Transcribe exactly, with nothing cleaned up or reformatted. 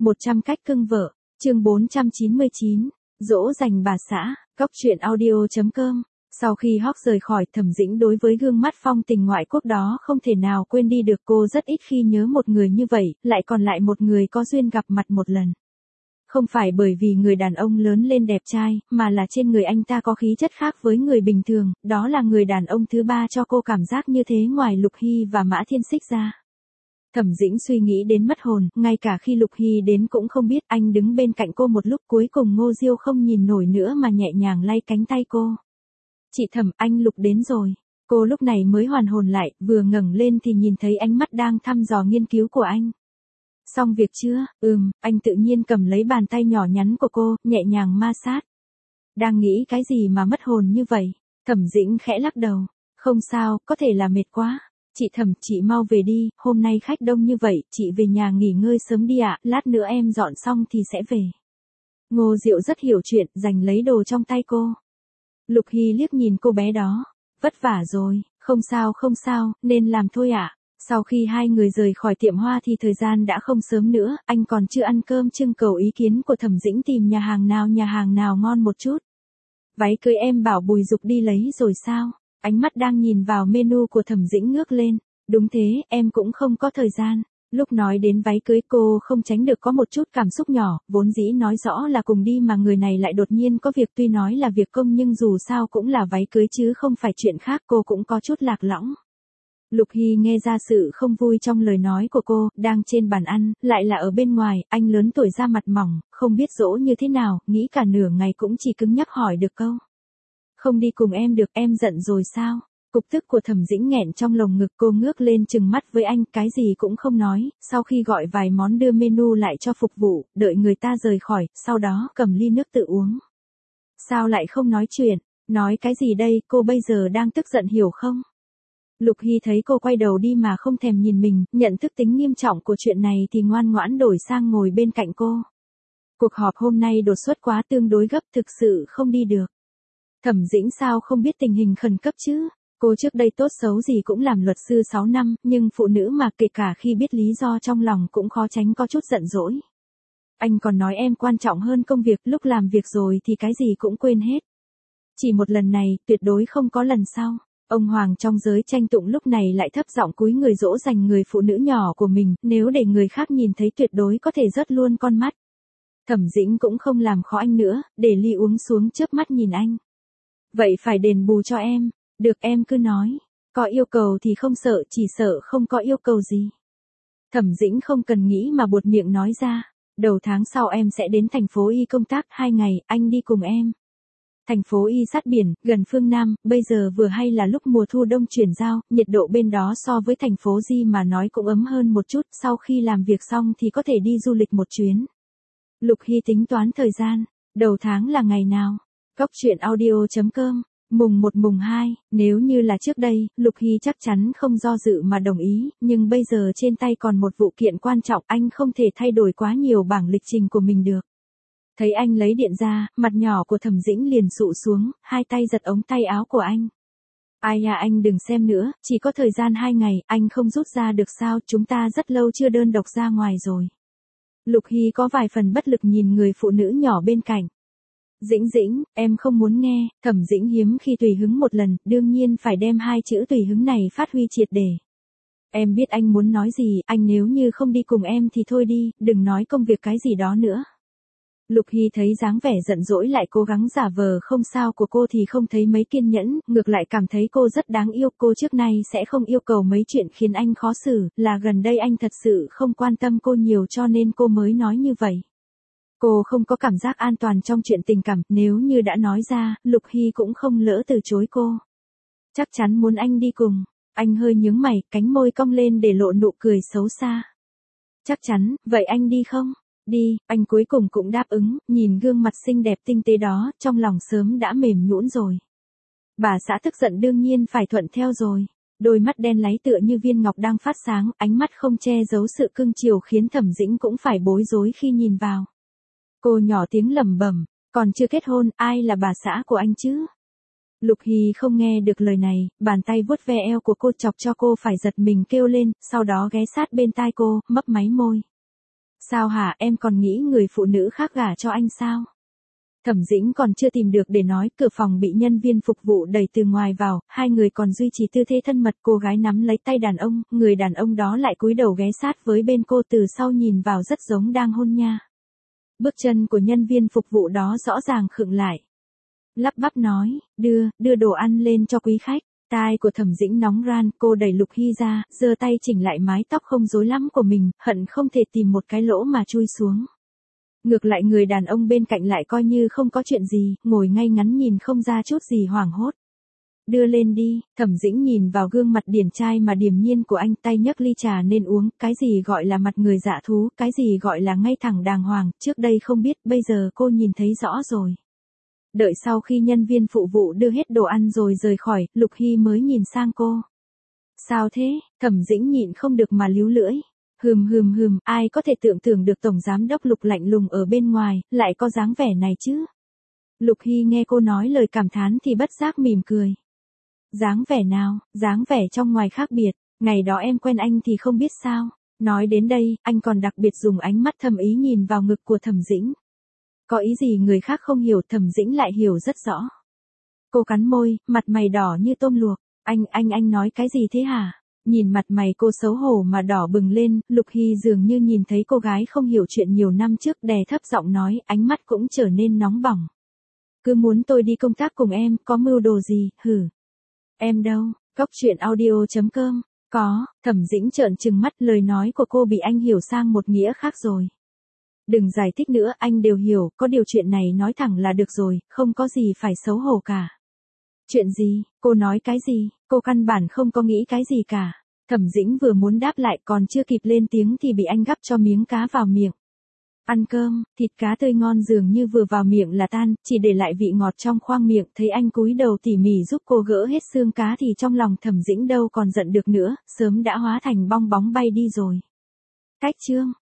một trăm cách cưng vợ, chương bốn trăm chín mươi chín, dỗ dành bà xã, cóc truyện audio chấm com. Sau khi Hawk rời khỏi, Thẩm Dĩnh đối với gương mắt phong tình ngoại quốc đó không thể nào quên đi được. Cô rất ít khi nhớ một người như vậy, lại còn lại một người có duyên gặp mặt một lần. Không phải bởi vì người đàn ông lớn lên đẹp trai, mà là trên người anh ta có khí chất khác với người bình thường, đó là người đàn ông thứ ba cho cô cảm giác như thế ngoài Lục Hy và Mã Thiên Xích ra. Thẩm Dĩnh suy nghĩ đến mất hồn, ngay cả khi Lục Hy đến cũng không biết. Anh đứng bên cạnh cô một lúc, cuối cùng Ngô Diêu không nhìn nổi nữa mà nhẹ nhàng lay cánh tay cô. Chị Thẩm, anh Lục đến rồi. Cô lúc này mới hoàn hồn lại, vừa ngẩng lên thì nhìn thấy ánh mắt đang thăm dò nghiên cứu của anh. Xong việc chưa? Ừm, anh tự nhiên cầm lấy bàn tay nhỏ nhắn của cô, nhẹ nhàng ma sát. Đang nghĩ cái gì mà mất hồn như vậy? Thẩm Dĩnh khẽ lắc đầu. Không sao, có thể là mệt quá. Chị Thẩm, chị mau về đi, hôm nay khách đông như vậy, chị về nhà nghỉ ngơi sớm đi ạ, lát nữa em dọn xong thì sẽ về. Ngô Diệu rất hiểu chuyện, giành lấy đồ trong tay cô. Lục Hy liếc nhìn cô bé đó. Vất vả rồi, không sao không sao, nên làm thôi ạ. Sau khi hai người rời khỏi tiệm hoa thì thời gian đã không sớm nữa, anh còn chưa ăn cơm trưng cầu ý kiến của Thẩm Dĩnh tìm nhà hàng nào nhà hàng nào ngon một chút. Váy cưới em bảo Bùi Dục đi lấy rồi sao? Ánh mắt đang nhìn vào menu của Thẩm Dĩnh ngước lên. Đúng thế, em cũng không có thời gian. Lúc nói đến váy cưới cô không tránh được có một chút cảm xúc nhỏ, vốn dĩ nói rõ là cùng đi mà người này lại đột nhiên có việc, tuy nói là việc công nhưng dù sao cũng là váy cưới chứ không phải chuyện khác, cô cũng có chút lạc lõng. Lục Hy nghe ra sự không vui trong lời nói của cô, đang trên bàn ăn, lại là ở bên ngoài, anh lớn tuổi da mặt mỏng, không biết dỗ như thế nào, nghĩ cả nửa ngày cũng chỉ cứng nhắc hỏi được câu. Không đi cùng em được, em giận rồi sao? Cục tức của Thẩm Dĩnh nghẹn trong lồng ngực, cô ngước lên trừng mắt với anh, cái gì cũng không nói, sau khi gọi vài món đưa menu lại cho phục vụ, đợi người ta rời khỏi, sau đó cầm ly nước tự uống. Sao lại không nói chuyện? Nói cái gì đây, cô bây giờ đang tức giận hiểu không? Lục Hy thấy cô quay đầu đi mà không thèm nhìn mình, nhận thức tính nghiêm trọng của chuyện này thì ngoan ngoãn đổi sang ngồi bên cạnh cô. Cuộc họp hôm nay đột xuất quá, tương đối gấp, thực sự không đi được. Thẩm Dĩnh sao không biết tình hình khẩn cấp chứ? Cô trước đây tốt xấu gì cũng làm luật sư sáu năm, nhưng phụ nữ mà kể cả khi biết lý do trong lòng cũng khó tránh có chút giận dỗi. Anh còn nói em quan trọng hơn công việc, lúc làm việc rồi thì cái gì cũng quên hết. Chỉ một lần này, tuyệt đối không có lần sau. Ông Hoàng trong giới tranh tụng lúc này lại thấp giọng cúi người dỗ dành người phụ nữ nhỏ của mình, nếu để người khác nhìn thấy tuyệt đối có thể rớt luôn con mắt. Thẩm Dĩnh cũng không làm khó anh nữa, để ly uống xuống chớp mắt nhìn anh. Vậy phải đền bù cho em, được em cứ nói, có yêu cầu thì không sợ, chỉ sợ không có yêu cầu gì. Thẩm Dĩnh không cần nghĩ mà buột miệng nói ra, đầu tháng sau em sẽ đến thành phố Y công tác hai ngày, anh đi cùng em. Thành phố Y sát biển, gần phương Nam, bây giờ vừa hay là lúc mùa thu đông chuyển giao, nhiệt độ bên đó so với thành phố Di mà nói cũng ấm hơn một chút, sau khi làm việc xong thì có thể đi du lịch một chuyến. Lục Hy tính toán thời gian, đầu tháng là ngày nào? Cóc truyện audio chấm com, mùng một mùng hai, nếu như là trước đây, Lục Hy chắc chắn không do dự mà đồng ý, nhưng bây giờ trên tay còn một vụ kiện quan trọng, anh không thể thay đổi quá nhiều bảng lịch trình của mình được. Thấy anh lấy điện ra, mặt nhỏ của Thẩm Dĩnh liền sụ xuống, hai tay giật ống tay áo của anh. Ai à, anh đừng xem nữa, chỉ có thời gian hai ngày, anh không rút ra được sao, chúng ta rất lâu chưa đơn độc ra ngoài rồi. Lục Hy có vài phần bất lực nhìn người phụ nữ nhỏ bên cạnh. Dĩnh Dĩnh, em không muốn nghe. Thẩm Dĩnh hiếm khi tùy hứng một lần, đương nhiên phải đem hai chữ tùy hứng này phát huy triệt để. Em biết anh muốn nói gì, anh nếu như không đi cùng em thì thôi đi, đừng nói công việc cái gì đó nữa. Lục Hy thấy dáng vẻ giận dỗi lại cố gắng giả vờ không sao của cô thì không thấy mấy kiên nhẫn, ngược lại cảm thấy cô rất đáng yêu. Cô trước nay sẽ không yêu cầu mấy chuyện khiến anh khó xử, là gần đây anh thật sự không quan tâm cô nhiều cho nên cô mới nói như vậy. Cô không có cảm giác an toàn trong chuyện tình cảm, nếu như đã nói ra, Lục Hy cũng không lỡ từ chối cô. Chắc chắn muốn anh đi cùng. Anh hơi nhướng mày, cánh môi cong lên để lộ nụ cười xấu xa. Chắc chắn, vậy anh đi không? Đi, anh cuối cùng cũng đáp ứng, nhìn gương mặt xinh đẹp tinh tế đó, trong lòng sớm đã mềm nhũn rồi. Bà xã tức giận đương nhiên phải thuận theo rồi. Đôi mắt đen láy tựa như viên ngọc đang phát sáng, ánh mắt không che giấu sự cưng chiều khiến Thẩm Dĩnh cũng phải bối rối khi nhìn vào. Cô nhỏ tiếng lẩm bẩm, còn chưa kết hôn, ai là bà xã của anh chứ? Lục Hy không nghe được lời này, bàn tay vuốt ve eo của cô chọc cho cô phải giật mình kêu lên, sau đó ghé sát bên tai cô, mấp máy môi. Sao hả, em còn nghĩ người phụ nữ khác gả cho anh sao? Thẩm Dĩnh còn chưa tìm được để nói, cửa phòng bị nhân viên phục vụ đẩy từ ngoài vào, hai người còn duy trì tư thế thân mật, cô gái nắm lấy tay đàn ông, người đàn ông đó lại cúi đầu ghé sát với bên cô từ sau nhìn vào rất giống đang hôn nha. Bước chân của nhân viên phục vụ đó rõ ràng khựng lại. Lắp bắp nói, đưa, đưa đồ ăn lên cho quý khách. Tai của Thẩm Dĩnh nóng ran, cô đẩy Lục Hy ra, giơ tay chỉnh lại mái tóc không rối lắm của mình, hận không thể tìm một cái lỗ mà chui xuống. Ngược lại người đàn ông bên cạnh lại coi như không có chuyện gì, ngồi ngay ngắn nhìn không ra chút gì hoảng hốt. Đưa lên đi, Thẩm Dĩnh nhìn vào gương mặt điển trai mà điềm nhiên của anh, tay nhấc ly trà nên uống, cái gì gọi là mặt người dạ thú, cái gì gọi là ngay thẳng đàng hoàng, trước đây không biết, bây giờ cô nhìn thấy rõ rồi. Đợi sau khi nhân viên phụ vụ đưa hết đồ ăn rồi rời khỏi, Lục Hy mới nhìn sang cô. Sao thế, Thẩm Dĩnh nhịn không được mà líu lưỡi. Hừm hừm hừm, ai có thể tưởng tượng được tổng giám đốc Lục lạnh lùng ở bên ngoài, lại có dáng vẻ này chứ. Lục Hy nghe cô nói lời cảm thán thì bất giác mỉm cười. Dáng vẻ nào, dáng vẻ trong ngoài khác biệt, ngày đó em quen anh thì không biết sao. Nói đến đây, anh còn đặc biệt dùng ánh mắt thầm ý nhìn vào ngực của Thẩm Dĩnh. Có ý gì người khác không hiểu, Thẩm Dĩnh lại hiểu rất rõ. Cô cắn môi, mặt mày đỏ như tôm luộc. Anh, anh, anh nói cái gì thế hả? Nhìn mặt mày cô xấu hổ mà đỏ bừng lên, Lục Hy dường như nhìn thấy cô gái không hiểu chuyện nhiều năm trước, đè thấp giọng nói, ánh mắt cũng trở nên nóng bỏng. Cứ muốn tôi đi công tác cùng em, có mưu đồ gì, hử? Em đâu? Cóc truyện audio chấm com. Có, Thẩm Dĩnh trợn trừng mắt, lời nói của cô bị anh hiểu sang một nghĩa khác rồi. Đừng giải thích nữa, anh đều hiểu, có điều chuyện này nói thẳng là được rồi, không có gì phải xấu hổ cả. Chuyện gì, cô nói cái gì, cô căn bản không có nghĩ cái gì cả. Thẩm Dĩnh vừa muốn đáp lại còn chưa kịp lên tiếng thì bị anh gắp cho miếng cá vào miệng. Ăn cơm, thịt cá tươi ngon dường như vừa vào miệng là tan, chỉ để lại vị ngọt trong khoang miệng, thấy anh cúi đầu tỉ mỉ giúp cô gỡ hết xương cá thì trong lòng Thẩm Dĩnh đâu còn giận được nữa, sớm đã hóa thành bong bóng bay đi rồi. Cách chương